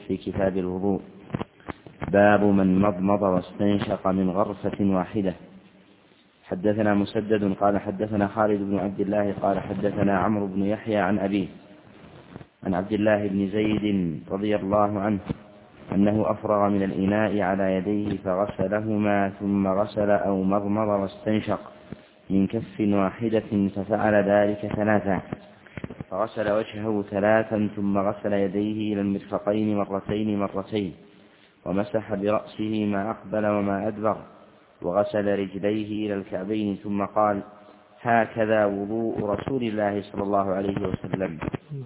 في كتاب الوضوء. باب من مضمض واستنشق من غرفة واحدة. حدثنا مسدد قال حدثنا خالد بن عبد الله قال حدثنا عمرو بن يحيى عن أبيه عن عبد الله بن زيد رضي الله عنه أنه أفرغ من الإناء على يديه فغسلهما ثم غسل أو مضمض واستنشق من كف واحدة ففعل ذلك ثلاثا، فغسل وجهه ثلاثا ثم غسل يديه إلى المرفقين مرتين ومسح برأسه ما أقبل وما أدبر وغسل رجليه إلى الكعبين ثم قال: هكذا وضوء رسول الله صلى الله عليه وسلم.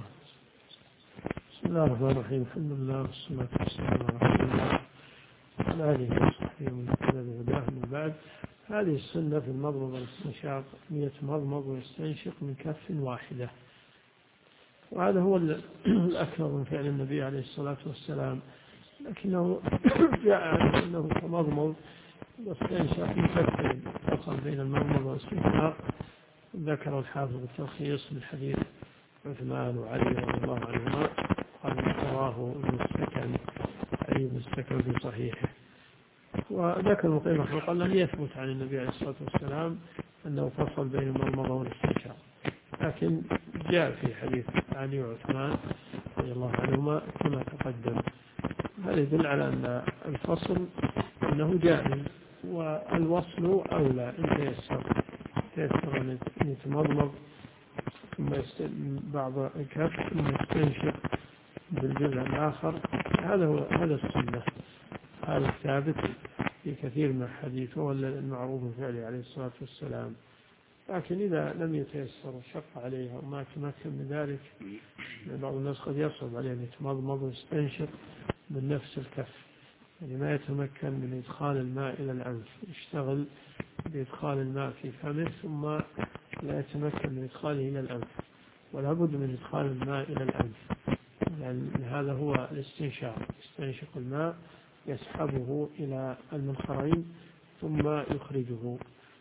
بسم الله الرحمن الرحيم. الحمد لله والصلاة والسلام على رسول الله وعلى آله وصحبه ومن اهتدى بهداه. من بعد، هذه السنة في المضمض والاستنشاق أن يتمضمض ويستنشق من كف واحدة، وهذا هو الأكثر من فعل النبي عليه الصلاة والسلام، لكنه جاء عنه أنه تمضمض واستنشق من كفين، فصل بين المضمض والاستنشاق. ذكر الحافظ التلخيص من حديث عثمان وعلي رضي الله عنهما، قال رواه ابن السكن علي بن السكن في صحيحه. وذكر المقيم رحمه الله لم يثبت عن النبي عليه الصلاة والسلام أنه فصل بين المضمضة والاستنشاق، لكن جاء في حديث علي وعثمان رضي الله عنهما كما تقدم. هذا يدل على أن الفصل أنه جائز، والوصل أولى إن تيسر أن يتمضمض ثم بعض الكف ثم يستنشق بالجزء الآخر. هذا السنة، هذا الثابت في كثير من الحديث، هو المعروف فعله عليه الصلاة والسلام. لكن إذا لم يتيسر وشق عليه وما تمكن من ذلك، بعض الناس قد يصعب عليه أن يتمضمض ويستنشق من نفس الكف، يعني ما يتمكن من إدخال الماء إلى الأنف، يشتغل بإدخال الماء في فمه ثم لا يتمكن من إدخاله إلى الأنف، ولا بد من إدخال الماء إلى الأنف، يعني هذا هو الاستنشاق، يستنشق الماء يسحبه إلى المنخرين ثم يخرجه.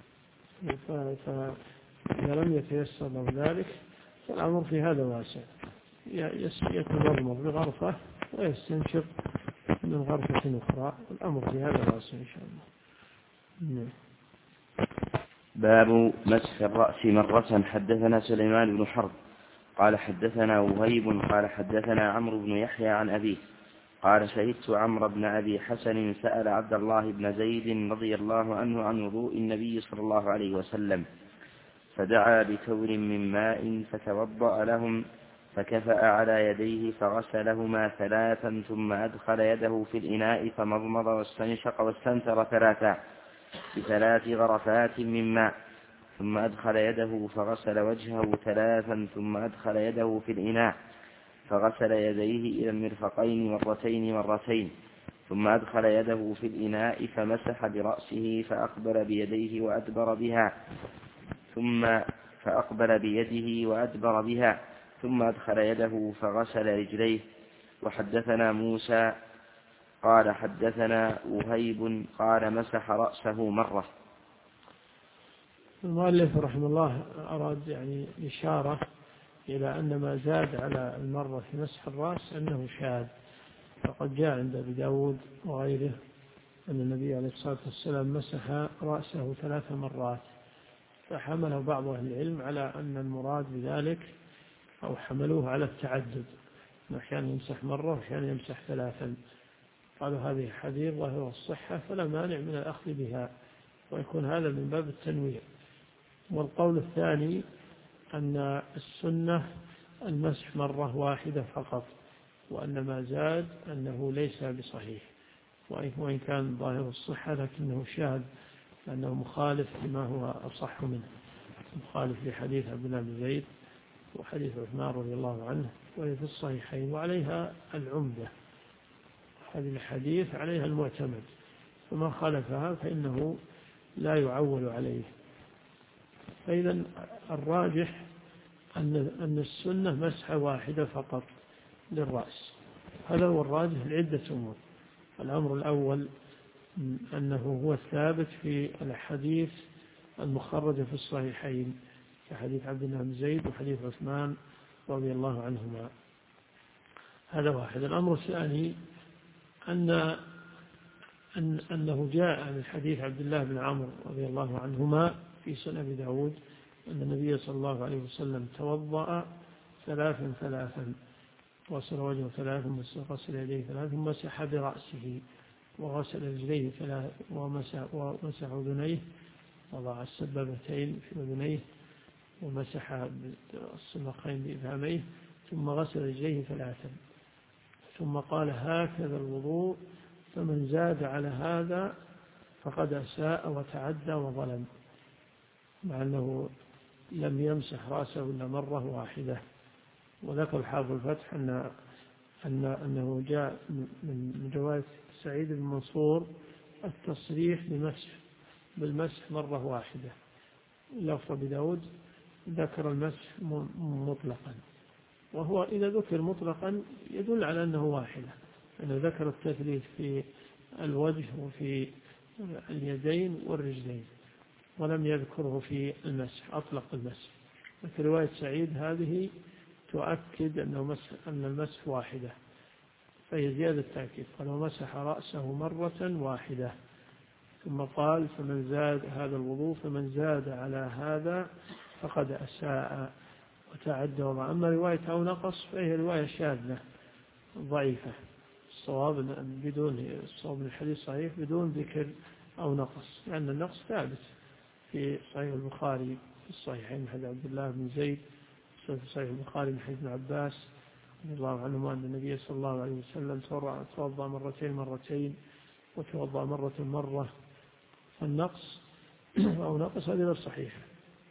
فإذا لم يتيسر له ذلك فالأمر في هذا واسع، يتمضمض بغرفة ويستنشق من غرفة أخرى، الأمر في هذا واسع إن شاء الله. باب مسح الرأس مرة. حدثنا سليمان بن حرب قال حدثنا وهيب قال حدثنا عمرو بن يحيى عن أبيه قال: شهدت عمرو بن أبي حسن سأل عبد الله بن زيد رضي الله عنه عن وضوء النبي صلى الله عليه وسلم، فدعا بتور من ماء فتوضأ لهم، فكفأ على يديه فغسلهما ثلاثا ثم أدخل يده في الإناء فمضمض واستنشق واستنثر ثلاثا بثلاث غرفات من ماء، ثم أدخل يده فغسل وجهه ثلاثا ثم أدخل يده في الإناء فغسل يديه إلى المرفقين مرتين ثم أدخل يده في الإناء فمسح برأسه فأقبل بيده وأدبر بها ثم أدخل يده فغسل رجليه. وحدثنا موسى قال حدثنا وهيب قال مسح رأسه مرة. المؤلف رحمه الله أراد يعني إشارة إلى أن ما زاد على المرة في مسح الرأس أنه شاذ، فقد جاء عند أبي داود وغيره أن النبي عليه الصلاة والسلام مسح رأسه 3 مرات، فحمله بعض أهل العلم على أن المراد بذلك، أو حملوه على التعدد، أحيانا يمسح مرة وأحيانا يمسح 3. قالوا هذه حديث ظاهر الصحة فلا مانع من الأخذ بها، ويكون هذا من باب التنويع. والقول الثاني أن السنة المسح مرة واحدة فقط، وأن ما زاد أنه ليس بصحيح، وإن كان ظاهر الصحة لكنه شاذ، لأنه مخالف لما هو أصح منه، مخالف لحديث عبد الله بن زيد وحديث عثمان رضي الله عنه وهي في الصحيحين، وعليها العمدة، هذه الحديث عليها المعتمد، فما خالفها فإنه لا يعول عليه. فإذا الراجح أن السنة مسحة واحدة فقط للرأس، هذا هو الراجح لعدة أمور. الأمر الأول أنه هو الثابت في الحديث المخرجة في الصحيحين، كحديث عبد الله بن زيد وحديث عثمان رضي الله عنهما. هذا واحد. الأمر الثاني أنه جاء من حديث عبد الله بن عمرو رضي الله عنهما في سنن أبي داود أن النبي صلى الله عليه وسلم توضأ ثلاثا، غسل وجهه ثلاثا وغسل يديه ثلاثا ومسح برأسه وغسل رجليه ثلاثا ومسح أذنيه، وضع السبابتين في أذنيه ومسح السماقين بإبهاميه، ثم غسل رجليه ثلاثا، ثم قال هكذا الوضوء، فمن زاد على هذا فقد أساء وتعدى وظلم، مع أنه لم يمسح رأسه إلا مرة واحدة. وذكر حافظ الفتح أنه جاء من رواية سعيد بن منصور التصريح بالمسح مرة واحدة. لفظ بداود ذكر المسح مطلقا، وهو إذا ذكر مطلقا يدل على أنه واحدة، أنه ذكر التثليث في الوجه وفي اليدين والرجلين ولم يذكره في المسح، أطلق المسح. في رواية سعيد هذه تؤكد أن المسح واحدة، فهي زيادة تأكيد. قال ومسح رأسه مرة واحدة، ثم قال فمن زاد هذا الوضوء فمن زاد على هذا فقد أساء وتعدى. أما رواية أو نقص فهي رواية شاذة ضعيفة. الصواب الحديث صحيح بدون ذكر أو نقص، لأن النقص ثابت في صحيح البخاري في الصحيحين من حديث عبد الله بن زيد، في صحيح البخاري من حديث ابن عباس رضي الله عنهما أن النبي صلى الله عليه وسلم توضأ مرتين وتوضأ مرة، فالنقص أو نقص هذه غير صحيحة.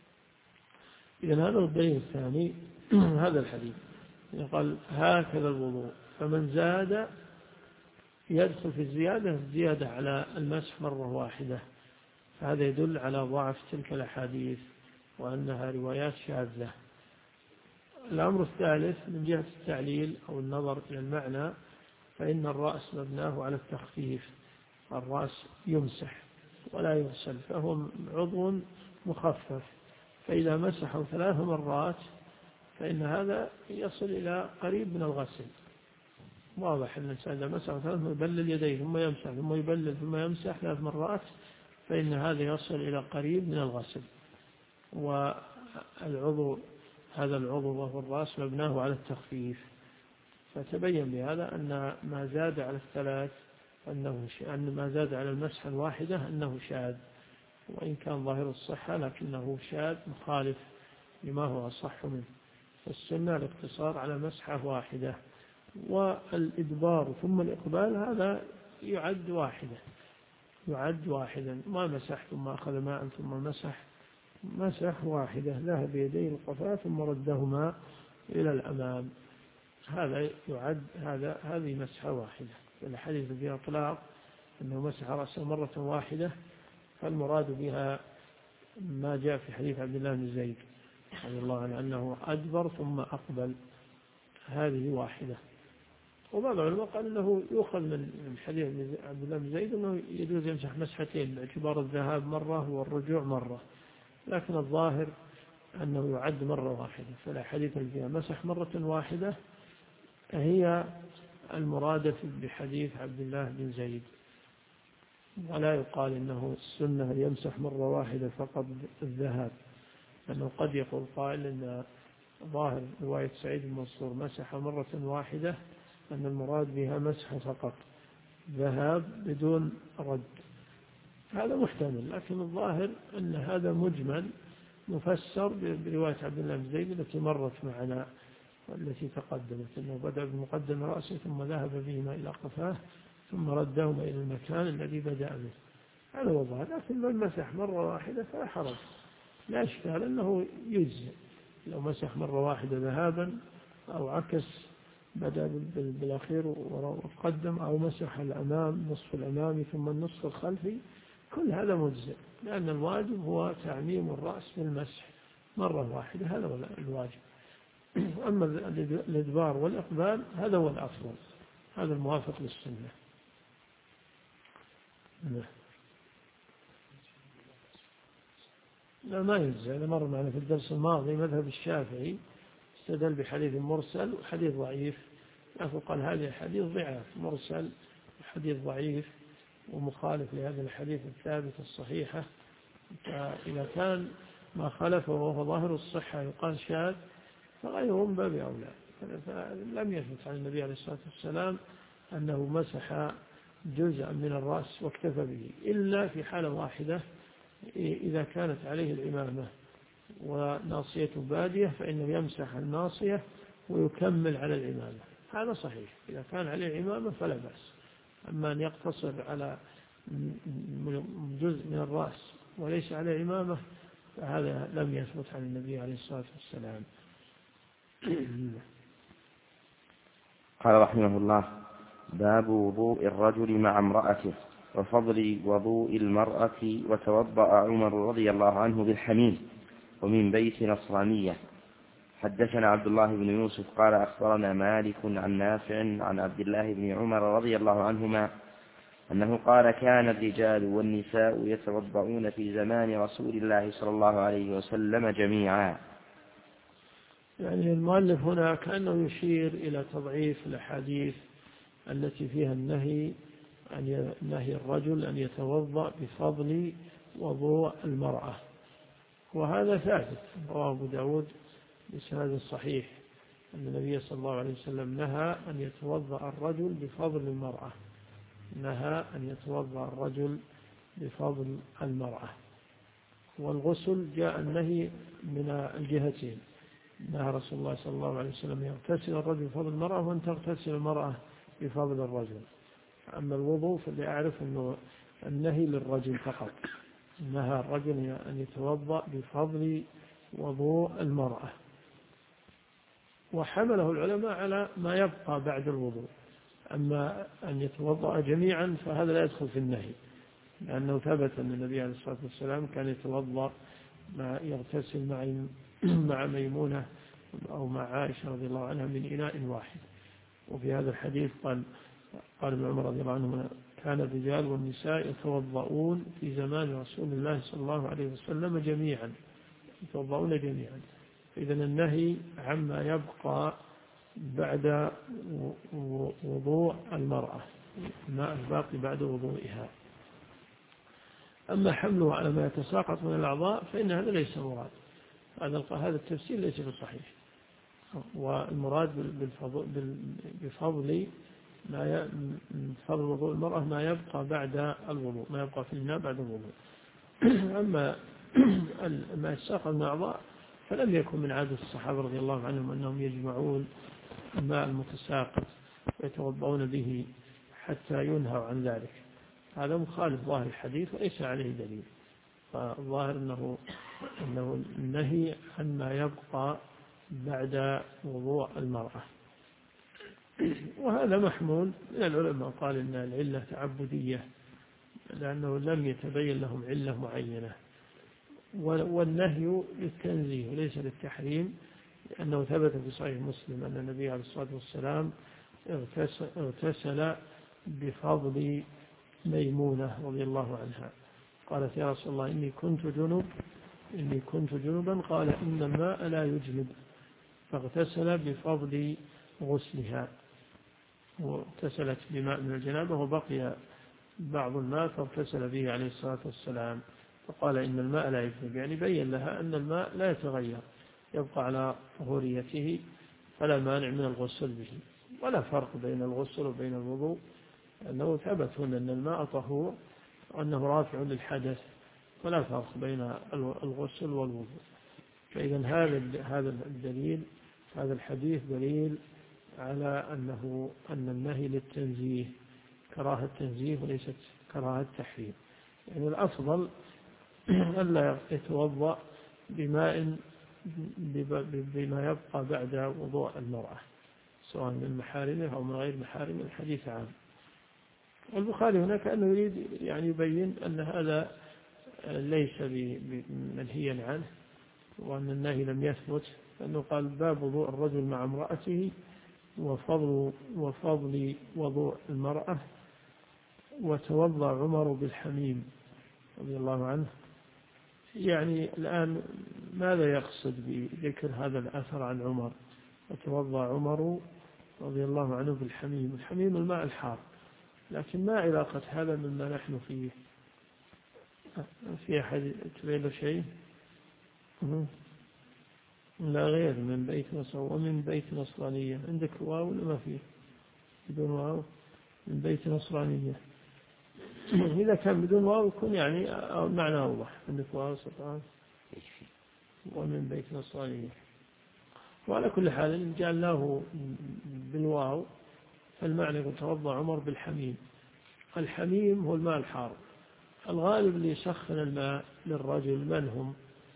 إذن هذا الدليل الثاني هذا الحديث قال هكذا الوضوء، فمن زاد يدخل في الزيادة على المسح مرة واحدة، فهذا يدل على ضعف تلك الأحاديث وأنها روايات شاذة. الأمر الثالث من جهة التعليل أو النظر إلى المعنى، فإن الرأس مبناه على التخفيف، الرأس يمسح ولا يغسل، فهو عضو مخفف، فإذا مسحه 3 مرات فإن هذا يصل إلى قريب من الغسل. واضح أن الإنسان إذا مسح 3 يبلل يديه ثم يمسح ثم يبلل ثم يمسح 3 مرات، فإن هذا يصل إلى قريب من الغسل. هذا العضو وهو الرأس مبناه على التخفيف، فتبين بهذا أن ما زاد على 3 أن ما زاد على المسح الواحدة أنه شاذ، وإن كان ظاهر الصحة لكنه شاذ مخالف لما هو أصح منه. فالسنة الاقتصار على مسحة واحدة، والإدبار ثم الإقبال هذا يعد واحدا، ما مسح ثم أخذ ماء ثم مسح واحدة، ذهب بيديه القفاء ثم ردهما إلى الأمام، هذا يعد هذه مسحة واحدة. الحديث فيها إطلاق أنه مسح رأسه مرة واحدة، فالمراد بها ما جاء في حديث عبد الله بن زيد رضي الله عنه أنه أدبر ثم أقبل، هذه واحدة. وبعض العلماء قال أنه يؤخذ من حديث عبد الله بن زيد أنه يجوز يمسح مسحتين باعتبار الذهاب مرة والرجوع مرة، لكن الظاهر أنه يعد مرة واحدة. فالحديث اللي فيها مسح مرة واحدة هي المرادة بحديث عبد الله بن زيد، ولا يقال إنه السنة يمسح مرة واحدة فقط الذهاب، لأنه قد يقول قائل إن ظاهر رواية سعيد بن منصور مسح مرة واحدة أن المراد بها مسح فقط ذهاب بدون رد، هذا محتمل، لكن الظاهر أن هذا مجمل مفسر برواية عبد الله بن زيد التي مرت معنا والتي تقدمت، أنه بدأ بمقدم رأسه ثم ذهب بهما إلى قفاه ثم ردهما إلى المكان الذي بدأ به، هذا هو الظاهر. لكن لو مسح مرة واحدة فلا حرج، لا إشكال أنه يجزئ لو مسح مرة واحدة ذهابا أو عكس بدأ بالأخير وقدم، أو مسح الأمام نصف الأمامي ثم النصف الخلفي، كل هذا مجزئ، لأن الواجب هو تعميم الرأس بالمسح مرة واحدة، هذا هو الواجب. أما الإدبار والإقبال هذا هو الأفضل، هذا الموافق للسنة. لا ما يجزئ، هذا مر معنا في الدرس الماضي. مذهب الشافعي استدل بحديث مرسل وحديث ضعيف لكن قال هذه الحديث ضعف مرسل، حديث ضعيف ومخالف لهذه الحديث الثابتة الصحيحة. فإذا كان ما خالفه وهو ظاهر الصحة يقال شاذ، فغيره من باب أولى. فلم يثبت عن النبي عليه الصلاة والسلام أنه مسح جزءا من الرأس واكتفى به، إلا في حالة واحدة، إذا كانت عليه العمامة وناصيته بادية فإنه يمسح الناصية ويكمل على العمامة، هذا صحيح. إذا كان عليه عمامة فلا بأس. أما أن يقتصر على جزء من الرأس وليس عليه عمامة فهذا لم يثبت عن النبي عليه الصلاة والسلام. قال رحمه الله: باب وضوء الرجل مع امرأته وفضل وضوء المرأة. وتوضأ عمر رضي الله عنه بالحميم ومن بيت نصرانية. حدثنا عبد الله بن يوسف قال أخبرنا مالك عن نافع عن عبد الله بن عمر رضي الله عنهما أنه قال: كان الرجال والنساء يتوضؤون في زمان رسول الله صلى الله عليه وسلم جميعا. يعني المؤلف هنا كأنه يشير إلى تضعيف الأحاديث التي فيها نهي الرجل أن يتوضأ بفضل وضوء المرأة، وهذا ثابت. رواه أبو داود بسند صحيح أن النبي صلى الله عليه وسلم نهى أن يتوضأ الرجل بفضل المرأة، نهى أن يتوضأ الرجل بفضل المرأة. والغسل جاء النهي من الجهتين، نهى رسول الله صلى الله عليه وسلم يغتسل الرجل بفضل المرأة وأن تغتسل المرأة بفضل الرجل. أما الوضوء فاللي أعرف أنه النهي للرجل فقط، نهى الرجل أن يتوضأ بفضل وضوء المرأة، وحمله العلماء على ما يبقى بعد الوضوء. أما أن يتوضأ جميعا فهذا لا يدخل في النهي، لأنه ثبت أن النبي عليه الصلاة والسلام كان يتوضأ يغتسل مع ميمونة أو مع عائشة رضي الله عنها من إناء واحد. وفي هذا الحديث قال ابن عمر رضي الله عنه: كان الرجال والنساء يتوضؤون في زمان رسول الله صلى الله عليه وسلم جميعا، يتوضؤون جميعا. إذا النهي عما يبقى بعد وضوء المرأة، الماء الباقي بعد وضوئها. أما حمله على ما يتساقط من الأعضاء فإن هذا ليس مراد، هذا التفسير ليس بصحيح. والمراد بفضل فضل وضوء المرأة ما يبقى بعد الوضوء، ما يبقى في الماء بعد الوضوء. أما ما يتساقط من الأعضاء فلم يكن من عادة الصحابة رضي الله عنهم أنهم يجمعون الماء المتساقط ويتوضؤون به حتى ينهوا عن ذلك. هذا مخالف ظاهر الحديث وليس عليه دليل. فالظاهر أنه النهي عن ما يبقى بعد وضوء المرأة. وهذا محمول من العلماء، قال إن العلة تعبدية لأنه لم يتبين لهم علة معينة، والنهي للتنزيه وليس للتحريم، لأنه ثبت في صحيح مسلم أن النبي عليه الصلاة والسلام اغتسل بفضل ميمونة رضي الله عنها. قالت: يا رسول الله إني كنت جنبا. قال: إن الماء لا يجنب. فاغتسل بفضل غسلها، واغتسلت بماء من الجنابة وبقي بعض الماء فاغتسل به عليه الصلاة والسلام. فقال: إن الماء لا يجنب، يعني بين لها أن الماء لا يتغير، يبقى على طهوريته، فلا مانع من الغسل به. ولا فرق بين الغسل وبين الوضوء، أنه ثبت هنا أن الماء طهور وأنه رافع للحدث، ولا فرق بين الغسل والوضوء. فإذا هذا الدليل، هذا الحديث دليل على أن النهي للتنزيه، كراهة تنزيه وليست كراهة تحريم. يعني الأفضل ألا يتوضأ بما يبقى بعد وضوء المرأة، سواء من محارمه أو من غير محارمه. الحديث عام. والبخاري هنا كأنه يريد يعني يبين أن هذا ليس منهيا عنه، وأن النهي لم يثبت، لأنه قال: باب وضوء الرجل مع امرأته وفضل وضوء المرأة. وتوضأ عمر بالحميم رضي الله عنه. يعني الآن ماذا يقصد بذكر هذا الأثر عن عمر؟ وتوضأ عمر رضي الله عنه بالحميم. الحميم الماء الحار، لكن ما علاقة هذا مما نحن فيه؟ في أحد تبين له شيء؟ لا، غير من بيت نصر ومن بيت نصرانية. عندك واو ولا ما فيه؟ بدون واو، من بيت نصرانية. إذا كان بدون واو يكون يعني معنى أوضح. عندك واو سطعان ومن بيت نصرانية. وعلى كل حال جعلناه بالواو، فالمعنى يتوضأ عمر بالحميم. الحميم هو الماء الحار. الغالب اللي يسخن الماء للرجل من هم؟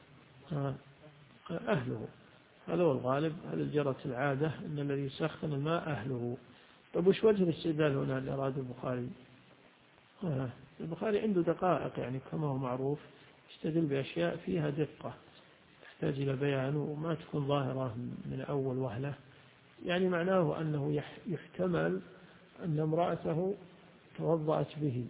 أهله. هذا هو الغالب، هذا جرت العادة أن الذي يسخن الماء أهله. طيب وش وجه الاستدلال هنا اللي أراد البخاري؟ البخاري عنده دقائق، يعني كما هو معروف يستدل بأشياء فيها دقة تحتاج إلى بيان وما تكون ظاهرة من أول وهلة. يعني معناه أنه يحتمل أن امرأته توضأت به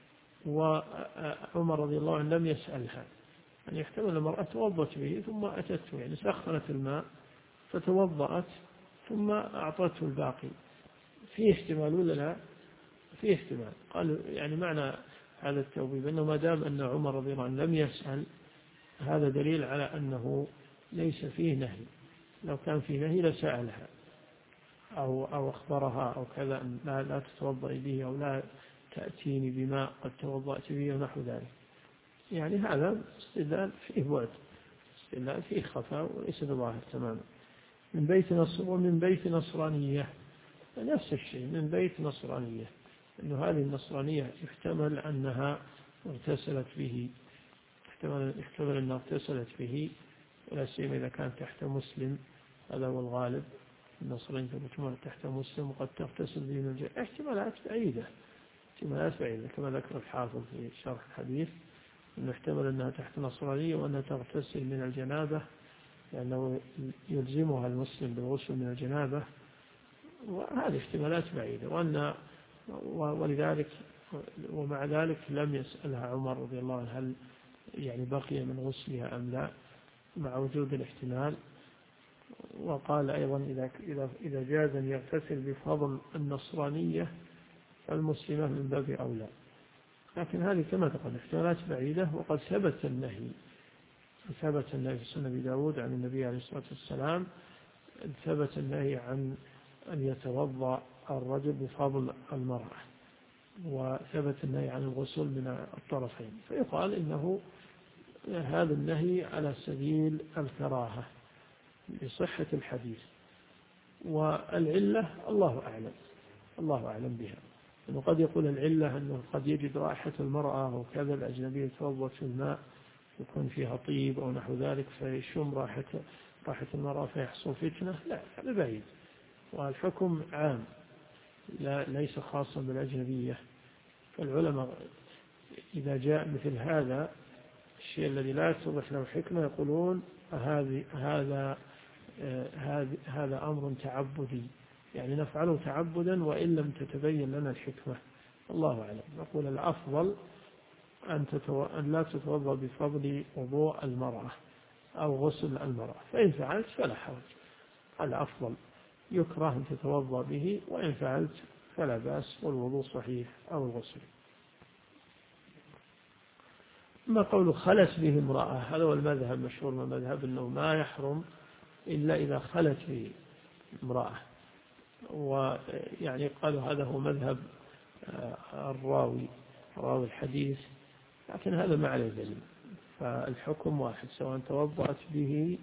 وعمر رضي الله عنه لم يسألها. يعني يحتمل المرأة توضأت به ثم أتته، يعني سخنت الماء فتوضأت ثم أعطته الباقي. فيه احتمال ولا لا؟ فيه احتمال. قال يعني معنى هذا التوبيب أنه ما دام أن عمر رضي الله عنه لم يسأل، هذا دليل على أنه ليس فيه نهي. لو كان فيه نهي لسألها أو أخبرها أو كذا أن لا تتوضئي به أو لا تأتيني بماء قد توضأت به ونحو ذلك. يعني هذا استدلال فيه بعد، استدلال فيه خفاء وليس بظاهر تماما. من بيت نصر ومن بيت نصرانية نفس الشيء، من بيت نصرانية، أنه هذه النصرانية يحتمل أنها اغتسلت به، يحتمل أنها اغتسلت به، ولا سيما إذا كان تحت مسلم. هذا هو الغالب، النصرين تكون تحت مسلم وقد تغتسل به من الجنة. احتمالات بعيدة، احتمالات بعيدة كما ذكر الحافظ في شرح الحديث، أنه يحتمل أنها تحت نصرانية وأنها تغتسل من الجنابة لأنه يلزمها المسلم بالغسل من الجنابة، وهذه احتمالات بعيدة. ولذلك ومع ذلك لم يسألها عمر رضي الله عنه هل يعني بقي من غسلها أم لا، مع وجود الاحتمال. وقال أيضا إذا جاز أن يغتسل بفضل النصرانية فالمسلمة من باب أولى. لكن هذه كما تقول احتمالات بعيدة. وقد ثبت النهي في سنة أبي داود عن النبي عليه الصلاة والسلام، ثبت النهي عن أن يتوضأ الرجل بفضل المرأة، وثبت النهي عن الغسل من الطرفين. فيقال إنه هذا النهي على سبيل الكراهة بصحة الحديث، والعلة الله أعلم بها. إنه قد يقول العلة أنه قد يجد رائحة المرأة وكذا الأجنبية توضأ في الماء يكون فيها طيب أو نحو ذلك فيشم رائحة المرأة فيحصل فتنة. لا، هذا بعيد. والحكم عام ليس خاصا بالأجنبية. فالعلماء إذا جاء مثل هذا الشيء الذي لا يتضح له حكمة يقولون هذا أمر تعبدي، يعني نفعله تعبدا وإن لم تتبين لنا الحكمة. الله أعلم. نقول الأفضل أن لا تتوضأ بفضل وضوء المرأة أو غسل المرأة، فإن فعلت فلا حرج. الأفضل يكره أن تتوضأ به، وإن فعلت فلا بأس والوضوء صحيح أو الغسل. ما قول خلت به امرأة، هذا هو المذهب مشهور من المذهب أنه ما يحرم إلا إذا خلت به امرأة. ويعني قالوا هذا هو مذهب راوي الحديث، لكن هذا ما عليه دليل. فالحكم واحد سواء توضأت به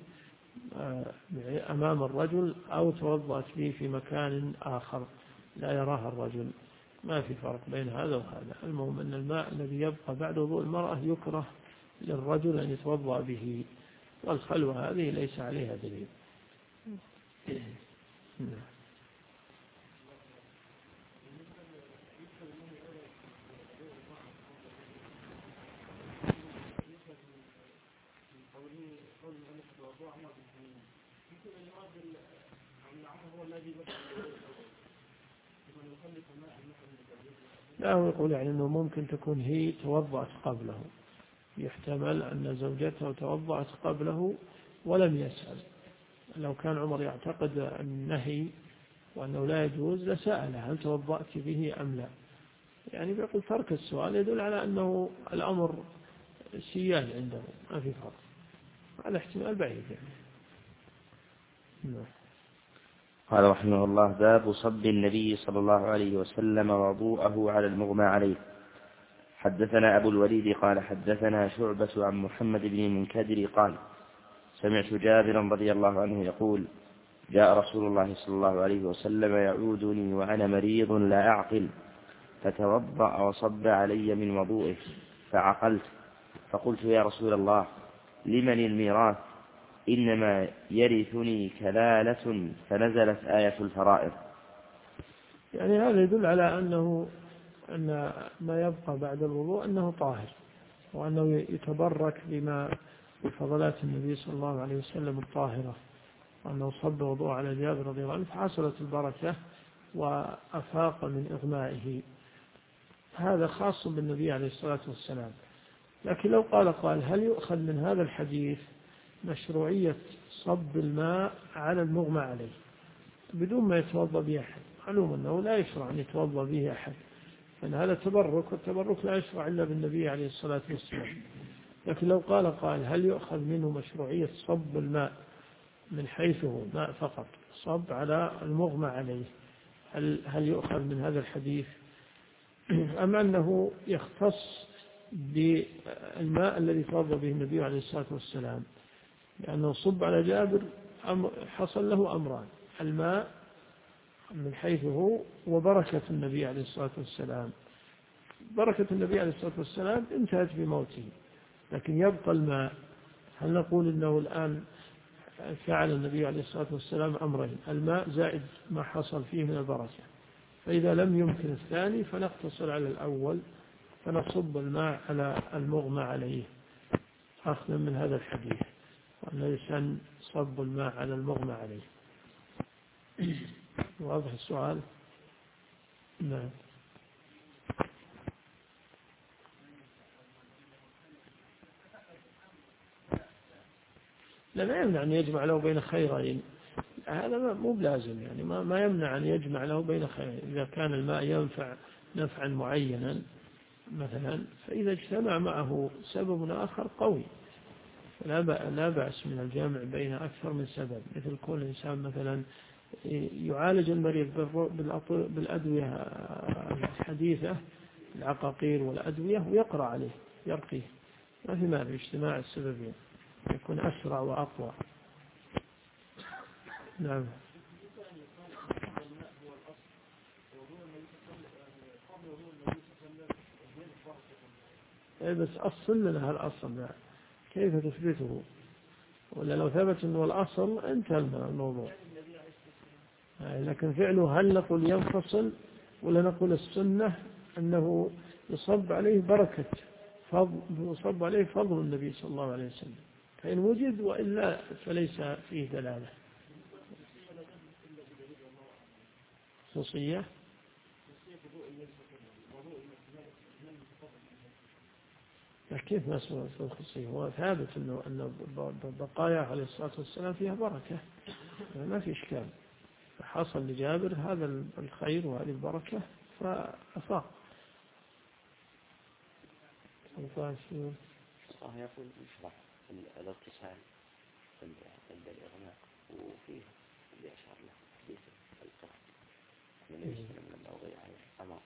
أمام الرجل أو توضأت به في مكان آخر لا يراها الرجل، ما في فرق بين هذا وهذا. المهم أن الماء الذي يبقى بعد وضوء المرأة يكره للرجل أن يتوضأ به، والخلوة هذه ليس عليها دليل. لا، هو يقول يعني أنه ممكن تكون هي توضأت قبله، يحتمل أن زوجته توضأت قبله ولم يسأل. لو كان عمر يعتقد النهي وأنه لا يجوز لسأله هل توضأت به أم لا. يعني بيقول ترك السؤال يدل على أنه الأمر سيان عنده ما في فرق، هذا احتمال بعيد يعني. قال رحمه الله: باب صب النبي صلى الله عليه وسلم وضوءه على المغمى عليه. حدثنا أبو الوليد قال حدثنا شعبة عن محمد بن المنكدر قال: سمعت جابرا رضي الله عنه يقول: جاء رسول الله صلى الله عليه وسلم يعودني وأنا مريض لا أعقل، فتوضأ وصب علي من وضوئه فعقلت، فقلت: يا رسول الله، لمن الميراث؟ إنما يرثني كلالة. فنزلت آية الفرائض. يعني هذا يدل على أن ما يبقى بعد الوضوء أنه طاهر، وأنه يتبرك بفضلات النبي صلى الله عليه وسلم الطاهرة، وأنه صب وضوء على جابر رضي الله عنه فحصلت البركة وأفاق من إغمائه. هذا خاص بالنبي عليه الصلاة والسلام. لكن لو قال هل يؤخذ من هذا الحديث مشروعية صب الماء على المغمى عليه بدون ما يتوضأ به أحد؟ معلوم أنه لا يشرع أن يتوضأ به أحد، لأن هذا تبرك، والتبرك لا يشرع إلا بالنبي عليه الصلاة والسلام. لكن لو قال هل يؤخذ منه مشروعية صب الماء من حيث هو ماء فقط، صب على المغمى عليه، هل يؤخذ من هذا الحديث، أم أنه يختص بالماء الذي توضأ به النبي عليه الصلاة والسلام؟ لأنه صب على جابر حصل له أمران: الماء من حيث هو، وبركة النبي عليه الصلاة والسلام. بركة النبي عليه الصلاة والسلام انتهت بموته، لكن يبقى الماء. هل نقول إنه الآن فعل النبي عليه الصلاة والسلام أمرين: الماء زائد ما حصل فيه من البركة، فإذا لم يمكن الثاني فنقتصر على الأول فنصب الماء على المغمى عليه، أخذا من هذا الحديث وأن يسن صب الماء على المغمى عليه. واضح السؤال؟ نعم. لا يمنع أن يجمع له بين خيرين، هذا مو بلازم، يعني ما يمنع أن يجمع له بين خيرين. إذا كان الماء ينفع نفعا معينا مثلا، فإذا اجتمع معه سبب آخر قوي لا بأس من الجمع بين أكثر من سبب، مثل كل إنسان مثلا يعالج المريض بالأدوية الحديثة، العقاقير والأدوية، ويقرأ عليه يرقيه، ما في مانع اجتماع السببين يكون أسرع وأقوى. نعم. بس أصل لنا هالأصل كيف تثبته؟ ولا لو ثبت أنه الأصل انتهى الموضوع. لكن فعله هل نقول ينفصل، ولا نقول السنة أنه يصب عليه بركة يصب عليه فضل النبي صلى الله عليه وسلم، فإن وجد، وإلا فليس فيه دلالة خصوصية. كيف ما اسمه الخصوصية؟ هو ثابت أن بقايا عليه الصلاة والسلام فيها بركة، ما في إشكال. فحصل لجابر هذا الخير وهذه البركة فأفاق. الله يقول يشرح الاغتسال عند الإغماء، وفيه اللي أشار له حديث القرآن من يسلم لما وضع عليه أمر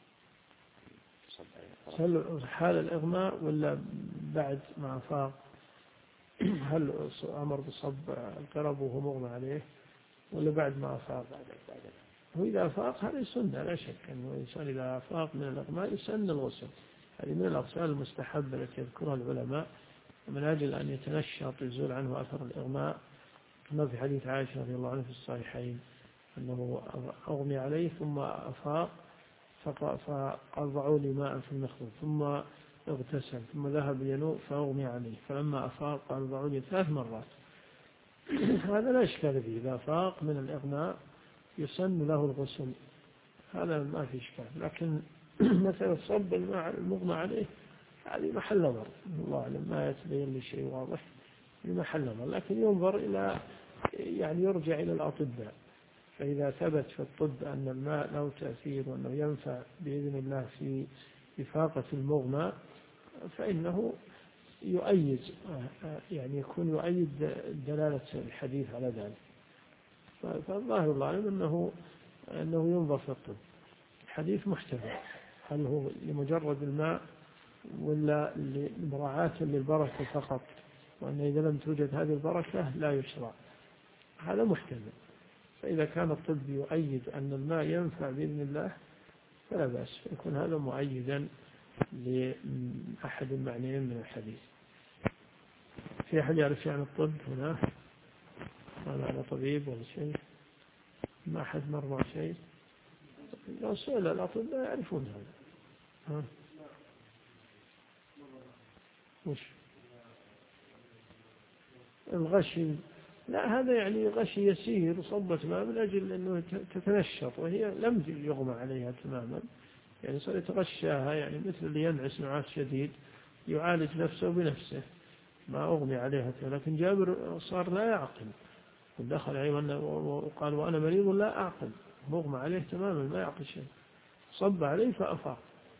هل حال الإغماء ولا بعد ما أفاق؟ هل أمر بصب القرب وهو مغمى عليه ولا بعد ما أفاق؟ هو إذا أفاق هذا سنة، لا شك أنه الإنسان إذا أفاق من الإغماء يسن الغسل. هذه من الأغسال المستحبة التي يذكرها العلماء من أجل أن يتنشط يزول عنه أثر الإغماء، كما في حديث عائشة رضي الله عنها في الصحيحين أنه أغمي عليه ثم أفاق فقال ضعوا لي ماء في المخضر، ثم اغتسل، ثم ذهب ينوء فأغمي عليه، فلما أفاق قال ضعوا لي 3 مرات. هذا لا إشكال فيه، إذا أفاق من الإغماء يسن له الغسل، هذا ما في إشكال. لكن مثلا صب الماء المغمى عليه هذه محل نظر، الله أعلم، ما يتبين لي شيء واضح، محل نظر، لكن ينظر إلى، يعني يرجع إلى الأطباء فإذا ثبت في الطب أن الماء له تأثير وأنه ينفع بإذن الله في إفاقة المغمى فإنه يؤيد، يعني يكون يؤيد دلالة الحديث على ذلك. فالظاهر الله أعلم أنه ينظر في الطب. الحديث محتمل، هل هو لمجرد الماء ولا لمراعاة للبركة فقط، وأن إذا لم توجد هذه البركة لا يشرع، هذا محتمل. فإذا كان الطب يؤيد أن الماء ينفع بإذن الله فلا بأس، يكون هذا مؤيدا لأحد المعنيين من الحديث. في أحد يعرف عن الطب هنا؟ ما معنا طبيب ولا شيء؟ ما أحد مر مع شيء؟ لو سئل الأطباء يعرفون هذا. ها؟ وش الغشي؟ لا، هذا يعني غشي يسير، صبت ماء من أجل أنه تتنشط وهي لم يغمى عليها تماما، يعني صار يتغشاها، يعني مثل اللي ينعس نعاس شديد يعالج نفسه بنفسه، ما أغمي عليها. لكن جابر صار لا يعقل، ودخل عليه وقال وأنا مريض لا أعقل، مغمى عليه تماما ما يعقل شيء، صب عليه فأفاق.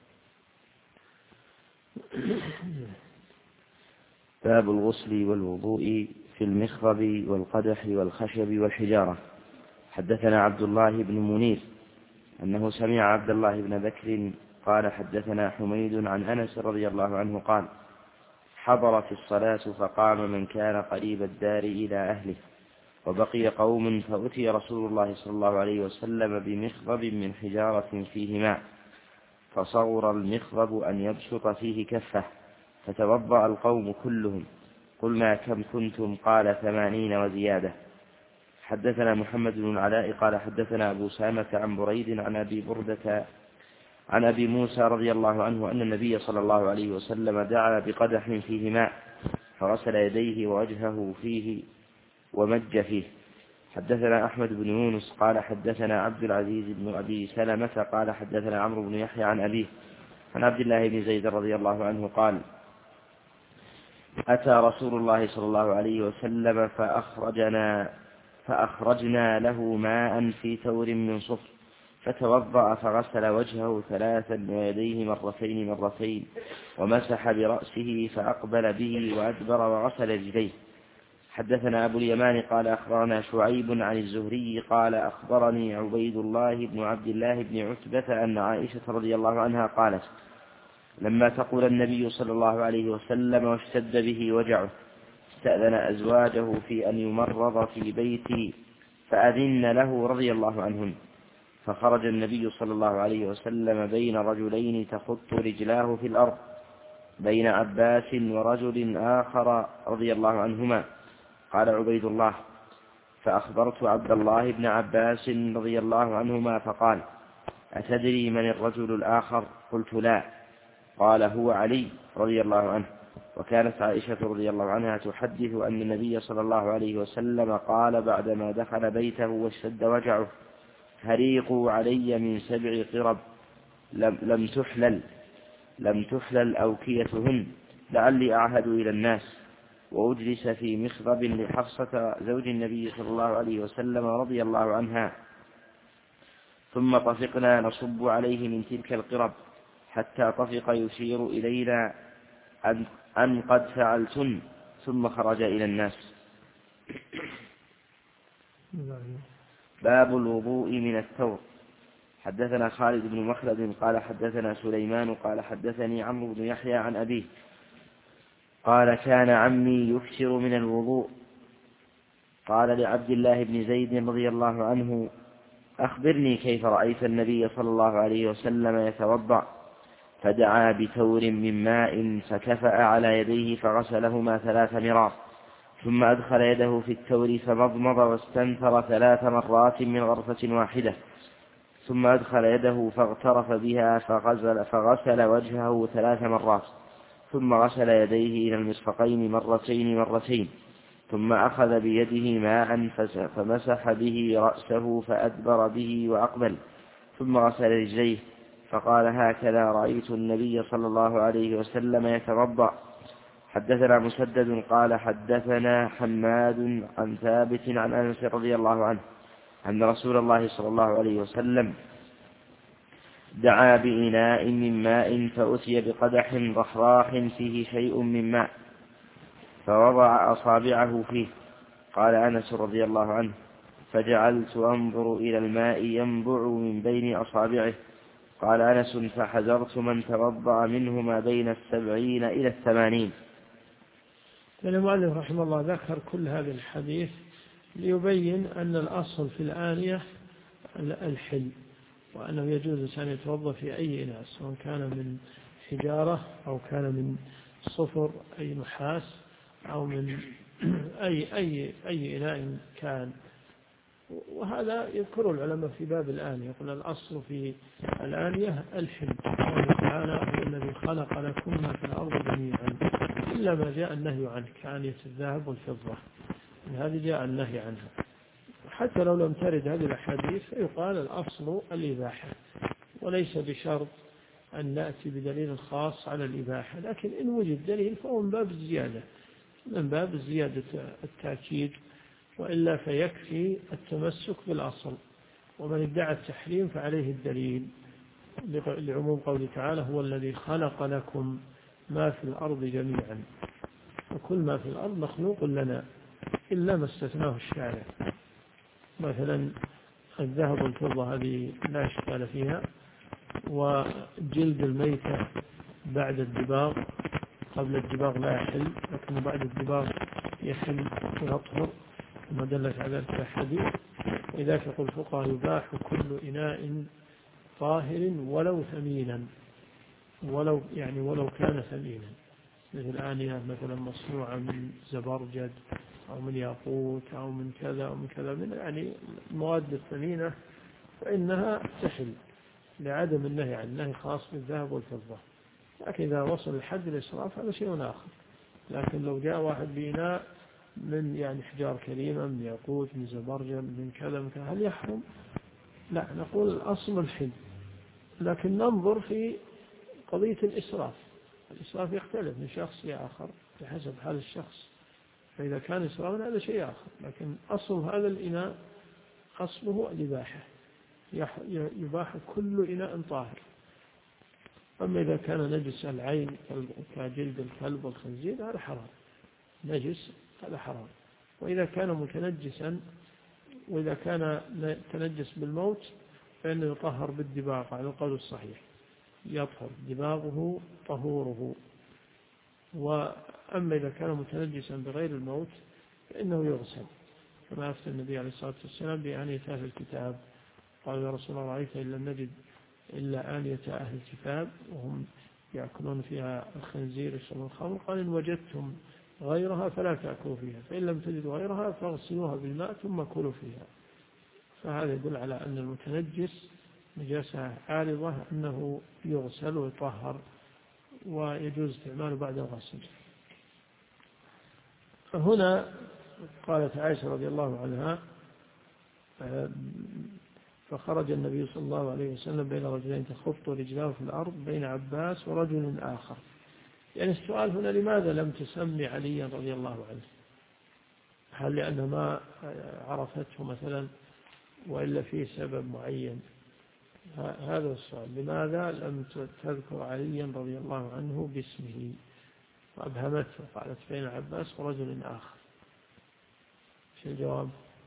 باب الغسل والوضوء في المخرب والقدح والخشب والحجارة. حدثنا عبد الله بن منير أنه سمع عبد الله بن بكر قال حدثنا حميد عن أنس رضي الله عنه قال حضرت الصلاة فقام من كان قريب الدار إلى أهله، وبقي قوم فأتي رسول الله صلى الله عليه وسلم بمخرب من حجارة فيه ماء، فصغر المخرب أن يبسط فيه كفه، فتوضأ القوم كلهم. قلنا كم كنتم؟ قال 80 وزيادة. حدثنا محمد بن العلاء قال حدثنا أبو سامة عن بريد عن أبي بردة عن أبي موسى رضي الله عنه أن النبي صلى الله عليه وسلم دعا بقدح فيه ماء فغسل يديه ووجهه فيه ومج فيه. حدثنا أحمد بن يونس قال حدثنا عبد العزيز بن أبي سلمة قال حدثنا عمرو بن يحيى عن أبيه عن عبد الله بن زيد رضي الله عنه قال أتى رسول الله صلى الله عليه وسلم فأخرجنا له ماء في تور من صفر، فتوضأ فغسل وجهه 3 ويديه مرتين ومسح برأسه فأقبل به وأدبر وغسل رجليه. حدثنا أبو اليمان قال أخبرنا شعيب عن الزهري قال أخبرني عبيد الله بن عبد الله بن عتبة أن عائشة رضي الله عنها قالت لما تقول النبي صلى الله عليه وسلم واشتد به وجعه استأذن أزواجه في أن يمرض في بيتي فأذن له رضي الله عنهن، فخرج النبي صلى الله عليه وسلم بين رجلين تخط رجلاه في الأرض، بين عباس ورجل آخر رضي الله عنهما. قال عبيد الله فأخبرت عبد الله بن عباس رضي الله عنهما فقال أتدري من الرجل الآخر؟ قلت لا. قال هو علي رضي الله عنه. وكانت عائشة رضي الله عنها تحدث أن النبي صلى الله عليه وسلم قال بعدما دخل بيته واشتد وجعه هريقوا علي من 7 قرب لم تحلل أوكيتهن لعلي أعهد إلى الناس، وأجلس في مخرب لحفصة زوج النبي صلى الله عليه وسلم رضي الله عنها، ثم طفقنا نصب عليه من تلك القرب حتى طفق يشير إلينا أن قد فعلتن، ثم خرج إلى الناس. باب الوضوء من الثور. حدثنا خالد بن مخلد قال حدثنا سليمان قال حدثني عمرو بن يحيى عن أبيه قال كان عمي يكثر من الوضوء. قال لعبد الله بن زيد رضي الله عنه أخبرني كيف رأيت النبي صلى الله عليه وسلم يتوضأ؟ فدعا بتور من ماء فكفأ على يديه فغسلهما 3 مرات، ثم أدخل يده في التور فمضمض واستنثر 3 مرات من غرفة واحدة، ثم أدخل يده فاغترف بها فغسل وجهه 3 مرات، ثم غسل يديه إلى المرفقين مرتين، ثم أخذ بيده ماء فمسح به رأسه فأدبر به وأقبل، ثم غسل رجليه فقال هكذا رأيت النبي صلى الله عليه وسلم يتوضأ. حدثنا مسدد قال حدثنا حماد عن ثابت عن أنس رضي الله عنه أن رسول الله صلى الله عليه وسلم دعا بإناء من ماء فأتي بقدح رحراح فيه شيء من ماء فوضع أصابعه فيه. قال أنس رضي الله عنه: فجعلت أنظر إلى الماء ينبع من بين أصابعه. قال أنس: فحذرت من توضأ منه ما بين 70 إلى 80. المؤلف رحمه الله ذكر كل هذه الحديث ليبين أن الأصل في الآنية الحل، وأنه يجوز أن يتوضأ في أي إناء سواء كان من حجارة أو كان من صفر أي نحاس أو من أي إناء كان. وهذا يذكر العلماء في باب الآنية، يقول الأصل في الآنية الحل، قوله تعالى: هو الذي خلق لكم ما في الأرض جميعا إلا ما جاء النهي عنه كآنية الذهب والفضة، هذه جاء النهي عنها. حتى لو لم ترد هذه الأحاديث فيقال الأصل الإباحة، وليس بشرط أن نأتي بدليل خاص على الإباحة، لكن إن وجد دليل فهو من باب الزيادة، من باب زيادة التأكيد، وإلا فيكفي التمسك بالأصل. ومن ادعى التحريم فعليه الدليل لعموم قوله تعالى: هو الذي خلق لكم ما في الأرض جميعا، وكل ما في الأرض مخلوق لنا إلا ما استثناه الشارع. مثلا الذهب والفضة هذه لا إشكال فيها، وجلد الميتة بعد الدباغ، قبل الدباغ لا يحل، لكن بعد الدباغ يحل ويطهر، كما دلت على ذلك الحديث. وإذا يقول الفقهاء: يباح كل إناء طاهر ولو ثمينا، ولو كان ثمينا، مثل آنية مثلا مصنوعة من زبرجد أو من ياقوت أو من كذا أو من كذا، من يعني المواد الثمينة، فإنها تحل لعدم النهي عن النهي خاص بالذهب والفضة. لكن إذا وصل الحد الإسراف هذا شيء آخر. لكن لو جاء واحد بإناء من حجار كريمة، من ياقوت، من زبرجد، من كذا هل يحرم؟ لا، نقول الأصل الحل، لكن ننظر في قضية الإسراف. الإسراف يختلف من شخص لآخر بحسب حال الشخص، فإذا كان إسرافا هذا شيء آخر، لكن أصل هذا الإناء أصله الإباحة، يباح كل إناء طاهر. أما إذا كان نجس العين كجلد الكلب والخنزير هذا حرام، نجس هذا حرام. وإذا كان متنجسا، وإذا كان تنجس بالموت فإنه يطهر بالدباغ على القول الصحيح، يطهر دباغه طهوره. وأما إذا كان متنجسا بغير الموت فإنه يغسل، كما أفتى النبي عليه الصلاة والسلام بآنية أهل الكتاب. قال: يا رسول الله، رأيت إن لم نجد إلا آنية أهل الكتاب وهم يأكلون فيها الخنزير يشربون الخمر. قال: إن وجدتم غيرها فلا تأكلوا فيها، فإن لم تجدوا غيرها فاغسلوها بالماء ثم كلوا فيها. فهذا يدل على أن المتنجس نجاسة عارضة أنه يغسل ويطهر ويجوز استعماله بعد الغسل. فهنا قالت عائشة رضي الله عنها: فخرج النبي صلى الله عليه وسلم بين رجلين تخط رجلاه في الأرض بين عباس ورجل آخر. يعني السؤال هنا: لماذا لم تسمي عليا رضي الله عنه؟ هل لأنه ما عرفته مثلا، وإلا في سبب معين؟ هذا السؤال، لماذا لم تذكر عليا رضي الله عنه باسمه وأبهمته، قالت بين عباس ورجل آخر؟ شو الجواب؟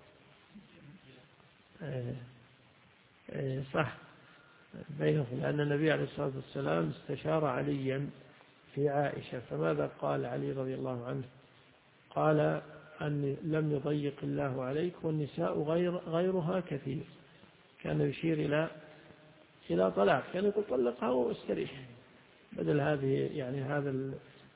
صح، بينهم، لأن النبي عليه الصلاة والسلام استشار عليا في عائشة، فماذا قال علي رضي الله عنه؟ قال: أن لم يضيق الله عليك والنساء غيرها كثير. كان يشير إلى طلاق، كان يقول: طلقها واستريح، بدل هذه يعني هذا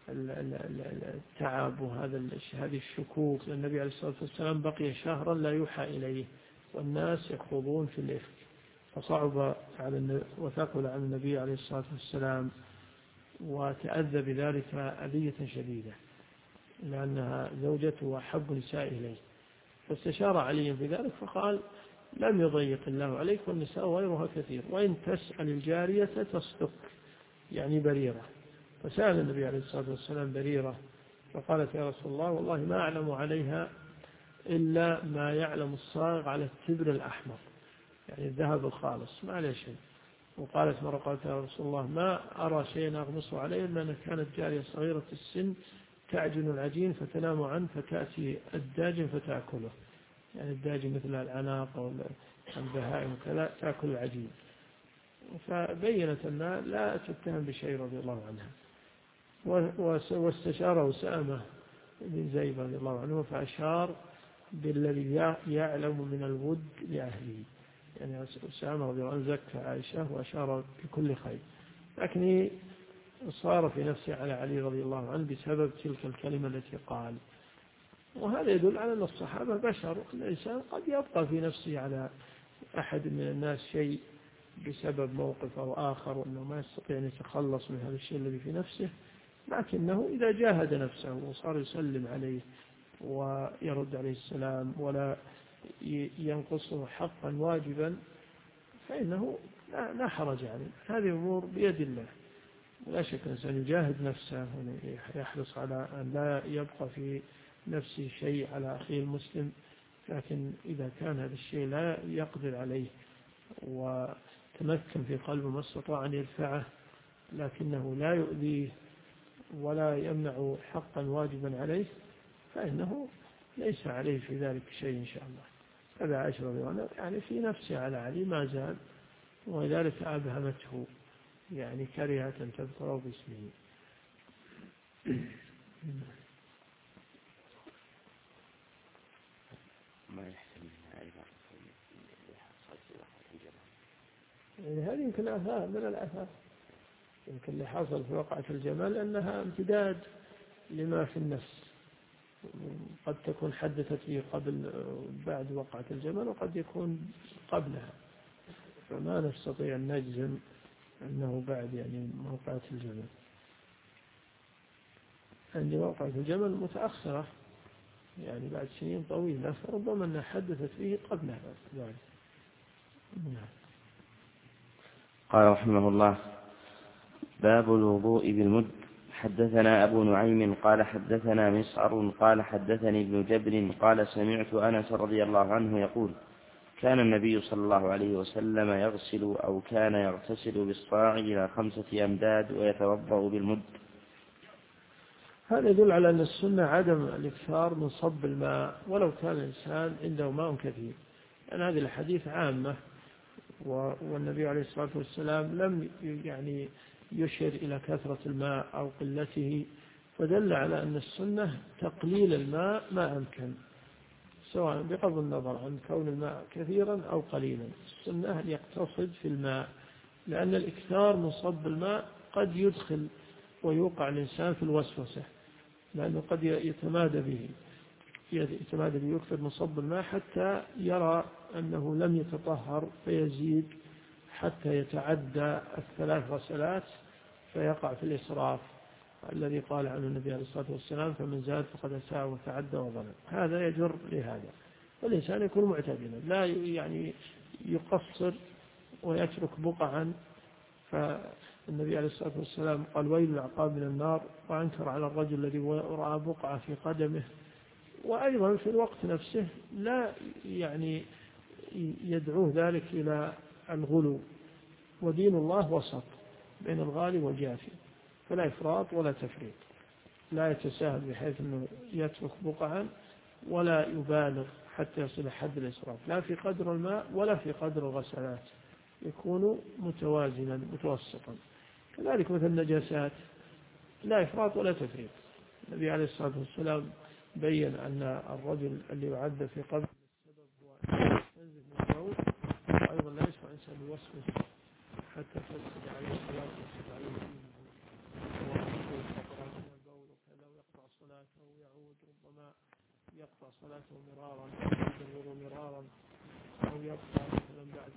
التعب هذه الشكوك. النبي عليه الصلاة والسلام بقي شهرا لا يوحى إليه والناس يخوضون في الإفك، فصعب وثقل على النبي عليه الصلاة والسلام، وتأذى بذلك أذية شديدة، لأنها زوجته وأحب نساء إليه. فاستشار علي في ذلك فقال: لم يضيق الله عليك والنساء غيرها كثير، وإن تسأل الجارية تصدق، يعني بريرة. فسأل النبي عليه الصلاة والسلام بريرة، فقالت: يا رسول الله، والله ما أعلم عليها إلا ما يعلم الصائغ على التبر الأحمر، يعني الذهب الخالص ما عليه شيء. وقالت مرة قالت يا رسول الله ما أرى شيئا أغمصه عليه إلا أن كانت جارية صغيرة السن تعجن العجين فتنام عنه فتأتي الداجن فتأكله، يعني الداجن مثل العناق أو البهائم وكذا تأكل العجين. فبينت أنها لا تتهم بشيء رضي الله عنها. واستشاره أسامة بن زيد رضي الله عنه فأشار بالذي يعلم من الود لأهله، يعني أسامة رضي الله عنه زكى عائشة وأشار بكل خير، لكن صار في نفسه على علي رضي الله عنه بسبب تلك الكلمة التي قال. وهذا يدل على أن الصحابة بشر، الإنسان قد يبقى في نفسه على أحد من الناس شيء بسبب موقف أو آخر وأنه ما يستطيع أن يتخلص من هذا الشيء الذي في نفسه، لكنه إذا جاهد نفسه وصار يسلم عليه ويرد عليه السلام ولا ينقصه حقا واجبا فإنه لا حرج عليه. هذه أمور بيد الله، لا شك الإنسان يجاهد نفسه ويحرص على أن لا يبقى في نفسه شيء على أخيه المسلم، لكن إذا كان هذا الشيء لا يقدر عليه وتمكن في قلبه ما استطاع أن يدفعه لكنه لا يؤذيه ولا يمنع حقا واجبا عليه فإنه ليس عليه في ذلك شيء إن شاء الله. هذا عائشة رضي الله عنها يعني في نفسه على علي ما زال، ولذلك أبهمته يعني كرهت أن تذكره باسمه. ما يحتمل يعني هذه يمكن آثار من الآثار، يمكن اللي حصل في وقعة الجمل أنها امتداد لما في النفس، قد تكون حدثت فيه قبل بعد وقعة الجمل وقد يكون قبلها، فما نستطيع أن نجزم أنه بعد يعني موقعة الجمل. عند وقعة الجمل متأخرة يعني بعد سنين طويلة، فربما أنها حدثت فيه قبلها ذلك. قال رحمه الله باب الوضوء بالمد. حدثنا أبو نعيم قال حدثنا مسعر قال حدثني ابن جبر قال سمعت أنس رضي الله عنه يقول كان النبي صلى الله عليه وسلم يغسل أو كان يغتسل بالصاع إلى 5 أمداد ويتوضأ بالمد. هذا يدل على أن السنة عدم الإكثار من صب الماء ولو كان الإنسان عنده ماء كثير، لأن هذه الحديث عامة والنبي عليه الصلاة والسلام لم يعني يشير إلى كثرة الماء أو قلته، فدل على أن السنة تقليل الماء ما أمكن، سواء بغض النظر عن كون الماء كثيرا أو قليلا. السنة يقتصد في الماء، لأن الإكثار من صب الماء قد يدخل ويوقع الإنسان في الوسوسة، لأنه قد يتمادى به يكثر من صب الماء حتى يرى أنه لم يتطهر فيزيد حتى يتعدى 3 غسلات فيقع في الإسراف الذي قال عنه النبي عليه الصلاة والسلام فمن زاد فقد أساء وتعدى وظلم. هذا يجر لهذا، والإنسان يكون معتدلا لا يعني يقصر ويترك بقعا. فالنبي عليه الصلاة والسلام قال ويل العقاب من النار، وأنكر على الرجل الذي رأى بقعة في قدمه. وأيضا في الوقت نفسه لا يعني يدعوه ذلك إلى الغلو، ودين الله وسط بين الغالي والجافي، فلا إفراط ولا تفريط، لا يتساهل بحيث أنه يترك بقعا ولا يبالغ حتى يصل حد الإسراف، لا في قدر الماء ولا في قدر الغسلات، يكون متوازنا متوسطا. كذلك مثل النجاسات لا إفراط ولا تفريط. النبي عليه الصلاة والسلام بين أن الرجل اللي يعد في قبر السبب هو ينزل من البول، وأيضا لا يشفع إنسان يوسوس حتى تفسد عليه الصلاة ويفسد عليه من البول وكذا ويقطع صلاته ويعود، ربما يقطع صلاته مرارا يدور مرارا، أو يبقى مثلا بعد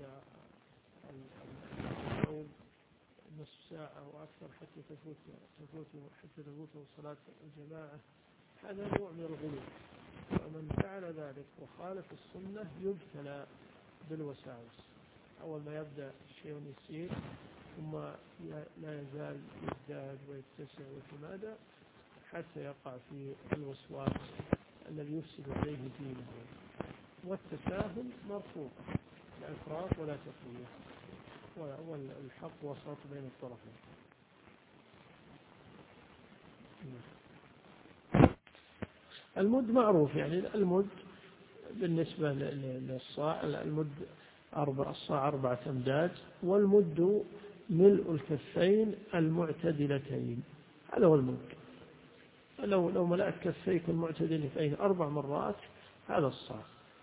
البول نصف ساعة وأكثر حتى تفوته صلاة الجماعة. هذا نوع من الغلو، ومن فعل ذلك وخالف السنة يبتلى بالوساوس. أول ما يبدأ الشيء يسير ثم لا يزال يزداد ويتسع ويتمادى حتى يقع في الوسواس الذي يفسد عليه دينه. والتساهل مرفوض، لا إفراط ولا تفريط، والحق وسط بين الطرفين. المد معروف، يعني المد بالنسبة للصاع، المد الصاع 4 أمداد، والمد ملء الكفين المعتدلتين، هذا هو المد. لو ملأت كفيك المعتدلتين 4 مرات هذا الصاع.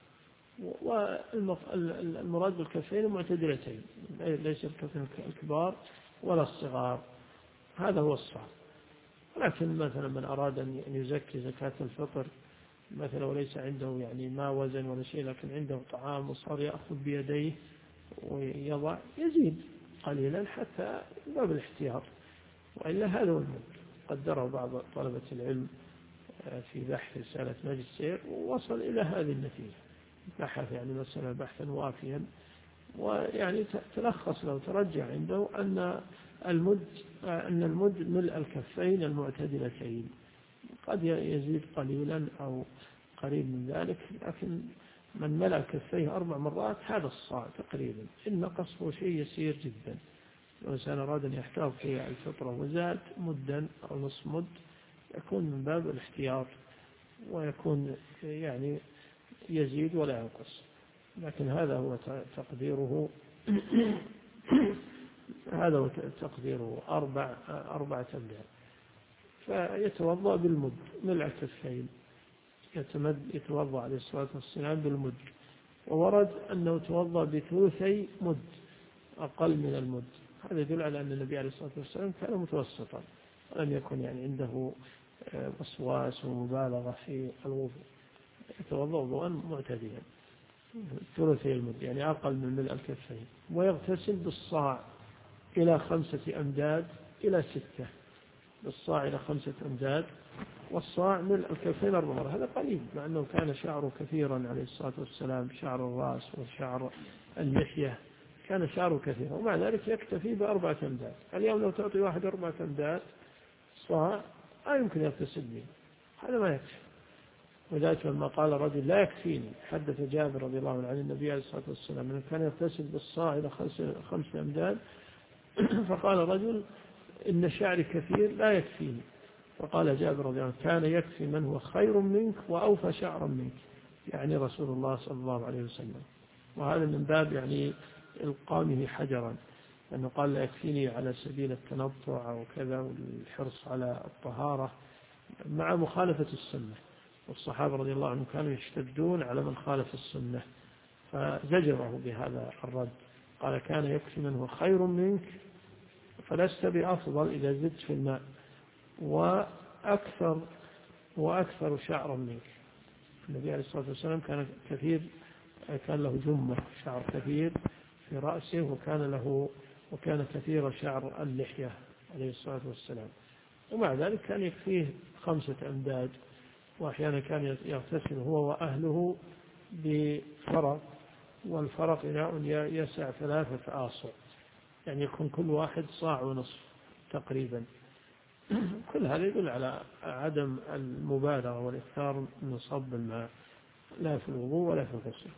والمراد بالكفين المعتدلتين ليس الكفين الكبار ولا الصغار، هذا هو الصاع. لكن مثلا من أراد أن يزكي زكاة الفطر مثلا وليس عنده يعني ما وزن ولا شيء، لكن عنده طعام وصار يأخذ بيديه ويضع، يزيد قليلا حتى باب الاحتياط، وإلا هذا هو المد. قدره بعض طلبة العلم في بحث رسالة ماجستير ووصل إلى هذه النتيجة، بحث يعني مثلا بحثا وافيا، ويعني تلخص لو ترجع عنده أن المد ملء الكفين المعتدلتين، قد يزيد قليلا أو قريب من ذلك، لكن من ملأ كفيه 4 مرات هذا الصاع تقريبا. إن نقصه شيء يسير جدا. لو الإنسان أراد أن يحتاط في الفطرة وزاد مدا أو نصف مد يكون من باب الاحتياط، ويكون يعني يزيد ولا ينقص، لكن هذا هو تقديره هذا هو تقديره 4 أمداد. فيتوضأ بالمد ملء الكفين، يتوضأ عليه الصلاة والسلام بالمد. وورد أنه توضأ بثلثي مد، أقل من المد. هذا يدل على أن النبي عليه الصلاة والسلام كان متوسطا، ولم يكن يعني عنده وسواس ومبالغة في الوضوء، يتوضأ وضوءا معتدلا ثلثي المد، يعني أقل من ملء الكفين. ويغتسل بالصاع إلى 5 أمداد إلى 6، بالصاع إلى 5 أمداد، والصاع ملء الكفين 4 مرات. هذا قليل، مع أنه كان شعره كثيرا عليه الصلاة والسلام، شعر الرأس وشعر اللحية، كان شعره كثيرا، ومع ذلك يكتفي ب4 أمداد. اليوم لو تعطي واحد 4 أمداد صاع لا يمكن يغتسل به، هذا ما يكفي. وذلك لما قال رجل لا يكفيني، حدث جابر رضي الله عنه عن النبي عليه الصلاة والسلام أنه كان يغتسل بالصاع إلى 5 أمداد، فقال رجل إن شعري كثير لا يكفيني، فقال جابر رضي الله عنه كان يكفي من هو خير منك وأوفى شعرا منك، يعني رسول الله صلى الله عليه وسلم. وهذا من باب يعني إلقامه حجرا، أنه قال لا يكفيني على سبيل التنطع أو كذا، والحرص على الطهارة مع مخالفة السنة. والصحابة رضي الله عنهم كانوا يشتدون على من خالف السنة، فزجره بهذا الرد. قال كان يكفي من هو خير منك، فلست بأفضل إذا زدت في الماء، وأكثر شعرا منك. النبي عليه الصلاة والسلام كان له جمة شعر كثير في رأسه، وكان كثير شعر اللحية عليه الصلاة والسلام، ومع ذلك كان يكفيه 5 أمداد. وأحيانا كان يغتسل هو وأهله بفرق، والفرق إناء يسع 3 آصع، يعني يكون كل واحد صاع ونصف تقريبا. كل هذا يدل على عدم المبالغة والإكثار من صب الماء، لا في الوضوء ولا في الغسل.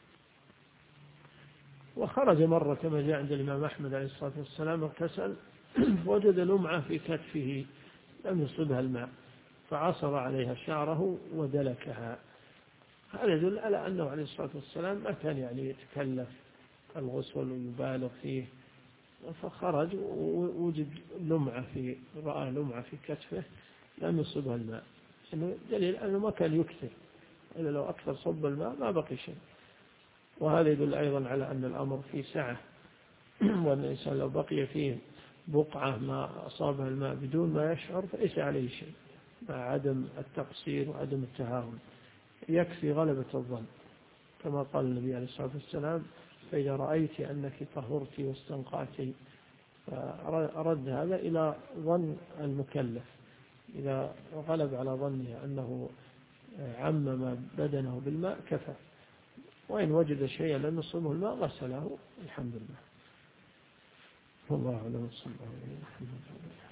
وخرج مرة كما جاء عند الإمام أحمد عليه الصلاة والسلام، اغتسل وجد لمعة في كتفه لم يصبها الماء، فعصر عليها شعره ودلكها. هذا يدل على أنه عليه الصلاة والسلام ما كان يعني يتكلف الغسل ويبالغ فيه. فخرج ووجد رأى لمعة في كتفه لم يصبها الماء، دليل أنه ما كان يكثر، إلا لو أكثر صب الماء ما بقي شيء. وهذا يدل أيضا على أن الأمر فيه سعة، وأن الإنسان لو بقي فيه بقعة ما أصابها الماء بدون ما يشعر فليس عليه شيء، مع عدم التقصير وعدم التهاون، يكفي غلبة الظن، كما قال النبي عليه الصلاة والسلام فإذا رأيت أنك طهرت واستنقعت. فأرد هذا إلى ظن المكلف، إذا غلب على ظنه أنه عمم بدنه بالماء كفى، وإن وجد شيئا لم يصبه الماء غسله، الحمد لله. والله أعلم.